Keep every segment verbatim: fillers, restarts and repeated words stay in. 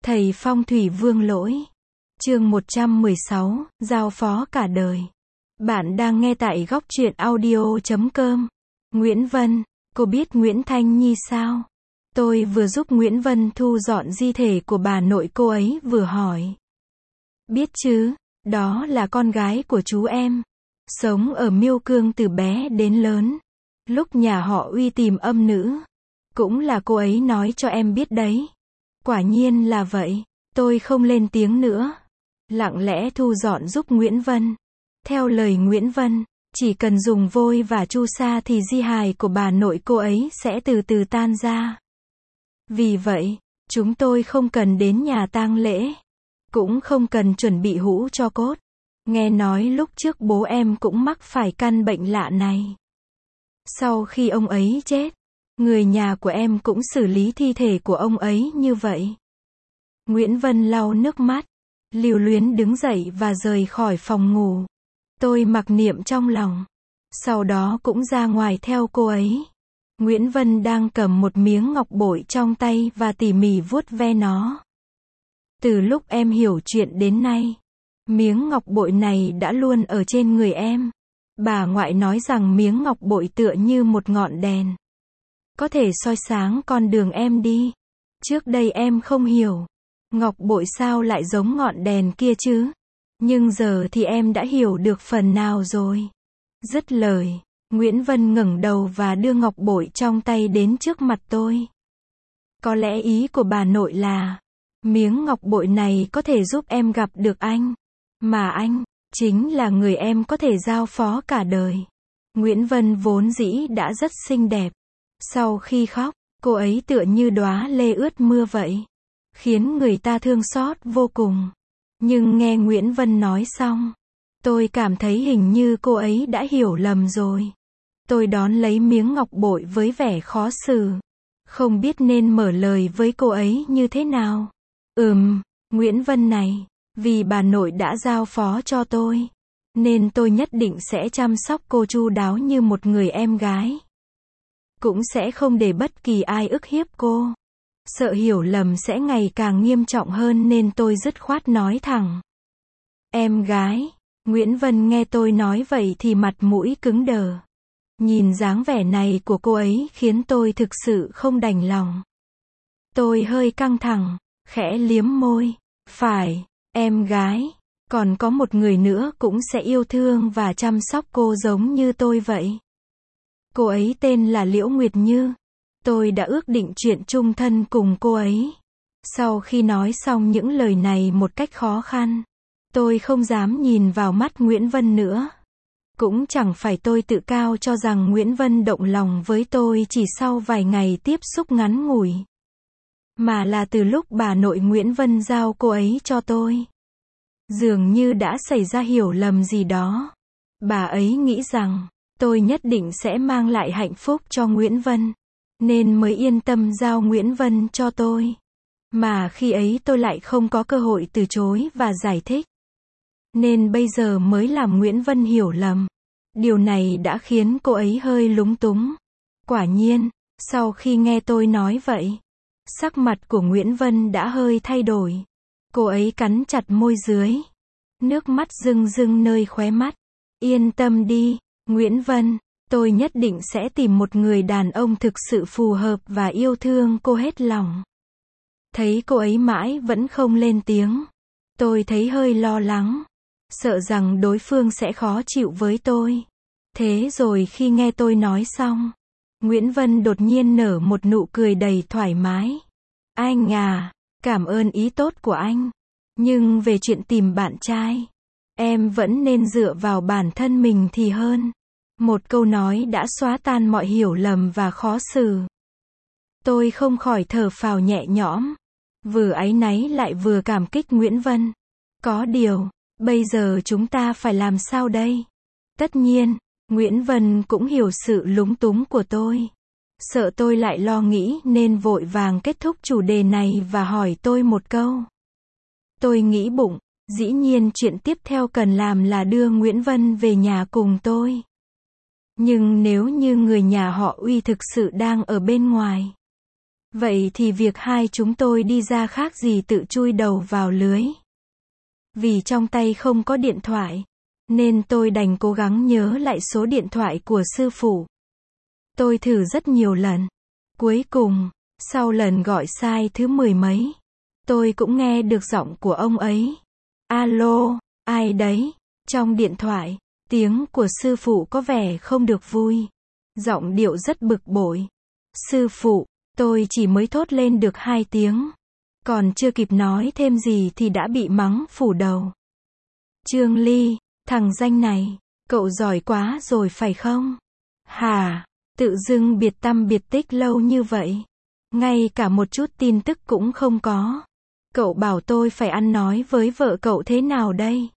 Thầy Phong thủy Vương Lỗi. Chương một trăm mười sáu, giao phó cả đời. Bạn đang nghe tại góc truyện audio chấm com. Nguyễn Vân, cô biết Nguyễn Thanh Nhi sao? Tôi vừa giúp Nguyễn Vân thu dọn di thể của bà nội cô ấy vừa hỏi. Biết chứ, đó là con gái của chú em. Sống ở Miêu Cương từ bé đến lớn. Lúc nhà họ Uy tìm âm nữ, cũng là cô ấy nói cho em biết đấy. Quả nhiên là vậy, tôi không lên tiếng nữa. Lặng lẽ thu dọn giúp Nguyễn Vân. Theo lời Nguyễn Vân, chỉ cần dùng vôi và chu sa thì di hài của bà nội cô ấy sẽ từ từ tan ra. Vì vậy, chúng tôi không cần đến nhà tang lễ, cũng không cần chuẩn bị hũ cho cốt. Nghe nói lúc trước bố em cũng mắc phải căn bệnh lạ này. Sau khi ông ấy chết, người nhà của em cũng xử lý thi thể của ông ấy như vậy. Nguyễn Vân lau nước mắt, lưu luyến đứng dậy và rời khỏi phòng ngủ. Tôi mặc niệm trong lòng, sau đó cũng ra ngoài theo cô ấy. Nguyễn Vân đang cầm một miếng ngọc bội trong tay và tỉ mỉ vuốt ve nó. Từ lúc em hiểu chuyện đến nay, miếng ngọc bội này đã luôn ở trên người em. Bà ngoại nói rằng miếng ngọc bội tựa như một ngọn đèn, có thể soi sáng con đường em đi. Trước đây em không hiểu, ngọc bội sao lại giống ngọn đèn kia chứ? Nhưng giờ thì em đã hiểu được phần nào rồi. Dứt lời, Nguyễn Vân ngẩng đầu và đưa ngọc bội trong tay đến trước mặt tôi. Có lẽ ý của bà nội là, miếng ngọc bội này có thể giúp em gặp được anh. Mà anh, chính là người em có thể giao phó cả đời. Nguyễn Vân vốn dĩ đã rất xinh đẹp. Sau khi khóc, cô ấy tựa như đóa lê ướt mưa vậy, khiến người ta thương xót vô cùng. Nhưng nghe Nguyễn Vân nói xong, tôi cảm thấy hình như cô ấy đã hiểu lầm rồi. Tôi đón lấy miếng ngọc bội với vẻ khó xử, không biết nên mở lời với cô ấy như thế nào. Ừm, Nguyễn Vân này, vì bà nội đã giao phó cho tôi, nên tôi nhất định sẽ chăm sóc cô chu đáo như một người em gái. Cũng sẽ không để bất kỳ ai ức hiếp cô. Sợ hiểu lầm sẽ ngày càng nghiêm trọng hơn nên tôi dứt khoát nói thẳng. Em gái. Nguyễn Vân nghe tôi nói vậy thì mặt mũi cứng đờ. Nhìn dáng vẻ này của cô ấy khiến tôi thực sự không đành lòng. Tôi hơi căng thẳng, khẽ liếm môi. Phải, em gái. Còn có một người nữa cũng sẽ yêu thương và chăm sóc cô giống như tôi vậy. Cô ấy tên là Liễu Nguyệt Như. Tôi đã ước định chuyện chung thân cùng cô ấy. Sau khi nói xong những lời này một cách khó khăn, tôi không dám nhìn vào mắt Nguyễn Vân nữa. Cũng chẳng phải tôi tự cao cho rằng Nguyễn Vân động lòng với tôi chỉ sau vài ngày tiếp xúc ngắn ngủi, mà là từ lúc bà nội Nguyễn Vân giao cô ấy cho tôi. Dường như đã xảy ra hiểu lầm gì đó. Bà ấy nghĩ rằng tôi nhất định sẽ mang lại hạnh phúc cho Nguyễn Vân, nên mới yên tâm giao Nguyễn Vân cho tôi. Mà khi ấy tôi lại không có cơ hội từ chối và giải thích, nên bây giờ mới làm Nguyễn Vân hiểu lầm. Điều này đã khiến cô ấy hơi lúng túng. Quả nhiên, sau khi nghe tôi nói vậy, sắc mặt của Nguyễn Vân đã hơi thay đổi. Cô ấy cắn chặt môi dưới, nước mắt rưng rưng nơi khóe mắt. Yên tâm đi, Nguyễn Vân, tôi nhất định sẽ tìm một người đàn ông thực sự phù hợp và yêu thương cô hết lòng. Thấy cô ấy mãi vẫn không lên tiếng, tôi thấy hơi lo lắng, sợ rằng đối phương sẽ khó chịu với tôi. Thế rồi khi nghe tôi nói xong, Nguyễn Vân đột nhiên nở một nụ cười đầy thoải mái. Anh à, cảm ơn ý tốt của anh. Nhưng về chuyện tìm bạn trai, em vẫn nên dựa vào bản thân mình thì hơn. Một câu nói đã xóa tan mọi hiểu lầm và khó xử. Tôi không khỏi thở phào nhẹ nhõm, vừa áy náy lại vừa cảm kích Nguyễn Vân. Có điều, bây giờ chúng ta phải làm sao đây? Tất nhiên, Nguyễn Vân cũng hiểu sự lúng túng của tôi. Sợ tôi lại lo nghĩ nên vội vàng kết thúc chủ đề này và hỏi tôi một câu. Tôi nghĩ bụng, dĩ nhiên chuyện tiếp theo cần làm là đưa Nguyễn Vân về nhà cùng tôi. Nhưng nếu như người nhà họ Uy thực sự đang ở bên ngoài, Vậy thì việc hai chúng tôi đi ra khác gì tự chui đầu vào lưới. Vì trong tay không có điện thoại, nên tôi đành cố gắng nhớ lại số điện thoại của sư phụ. Tôi thử rất nhiều lần. Cuối cùng, sau lần gọi sai thứ mười mấy, tôi cũng nghe được giọng của ông ấy. Alo, ai đấy? Trong điện thoại, tiếng của sư phụ có vẻ không được vui. Giọng điệu rất bực bội. Sư phụ, tôi chỉ mới thốt lên được hai tiếng. Còn chưa kịp nói thêm gì thì đã bị mắng phủ đầu. Trương Ly, thằng danh này, cậu giỏi quá rồi phải không? Hả? Tự dưng biệt tăm biệt tích lâu như vậy. Ngay cả một chút tin tức cũng không có. Cậu bảo tôi phải ăn nói với vợ cậu thế nào đây?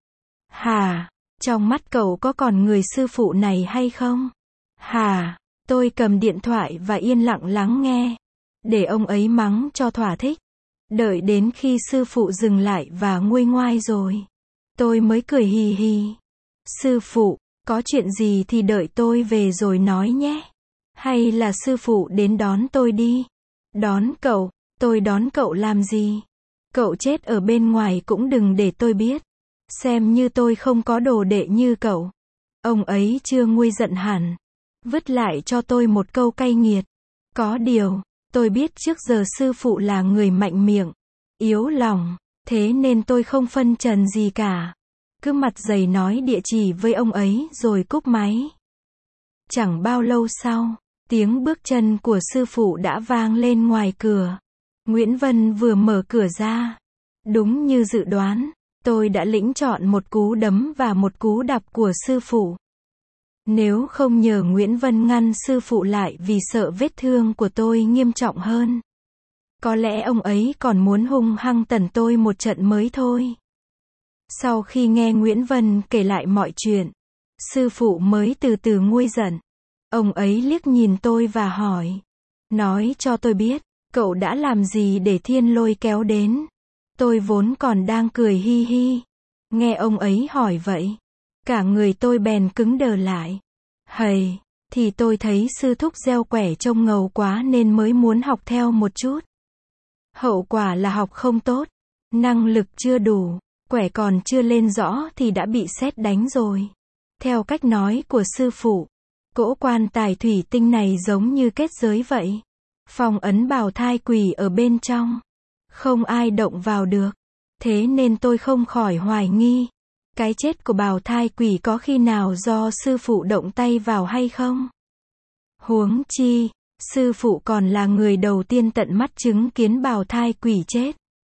Hả? Trong mắt cậu có còn người sư phụ này hay không? Hả? Tôi cầm điện thoại và yên lặng lắng nghe. Để ông ấy mắng cho thỏa thích. Đợi đến khi sư phụ dừng lại và nguôi ngoai rồi, tôi mới cười hì hì. Sư phụ, có chuyện gì thì đợi tôi về rồi nói nhé. Hay là sư phụ đến đón tôi đi. Đón cậu? Tôi đón cậu làm gì? Cậu chết ở bên ngoài cũng đừng để tôi biết. Xem như tôi không có đồ đệ như cậu. Ông ấy chưa nguôi giận hẳn. Vứt lại cho tôi một câu cay nghiệt. Có điều, tôi biết trước giờ sư phụ là người mạnh miệng, yếu lòng, thế nên tôi không phân trần gì cả. Cứ mặt dày nói địa chỉ với ông ấy rồi cúp máy. Chẳng bao lâu sau, tiếng bước chân của sư phụ đã vang lên ngoài cửa. Nguyễn Vân vừa mở cửa ra. Đúng như dự đoán, tôi đã lĩnh chọn một cú đấm và một cú đạp của sư phụ. Nếu không nhờ Nguyễn Vân ngăn sư phụ lại vì sợ vết thương của tôi nghiêm trọng hơn, có lẽ ông ấy còn muốn hung hăng tẩn tôi một trận mới thôi. Sau khi nghe Nguyễn Vân kể lại mọi chuyện, sư phụ mới từ từ nguôi giận. Ông ấy liếc nhìn tôi và hỏi. Nói cho tôi biết, cậu đã làm gì để thiên lôi kéo đến? Tôi vốn còn đang cười hi hi. Nghe ông ấy hỏi vậy, cả người tôi bèn cứng đờ lại. Hầy, thì tôi thấy sư thúc gieo quẻ trông ngầu quá nên mới muốn học theo một chút. Hậu quả là học không tốt, năng lực chưa đủ, quẻ còn chưa lên rõ thì đã bị sét đánh rồi. Theo cách nói của sư phụ, cỗ quan tài thủy tinh này giống như kết giới vậy. Phong ấn bào thai quỷ ở bên trong. Không ai động vào được. Thế nên tôi không khỏi hoài nghi. Cái chết của bào thai quỷ có khi nào do sư phụ động tay vào hay không? Huống chi, sư phụ còn là người đầu tiên tận mắt chứng kiến bào thai quỷ chết.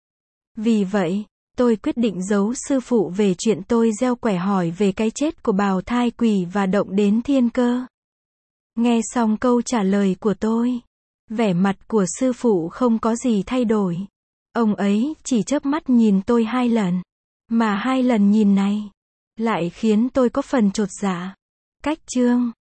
Vì vậy, tôi quyết định giấu sư phụ về chuyện tôi gieo quẻ hỏi về cái chết của bào thai quỷ và động đến thiên cơ. Nghe xong câu trả lời của tôi, vẻ mặt của sư phụ không có gì thay đổi. Ông ấy chỉ chớp mắt nhìn tôi hai lần. Mà hai lần nhìn này lại khiến tôi có phần chột dạ. Cách chương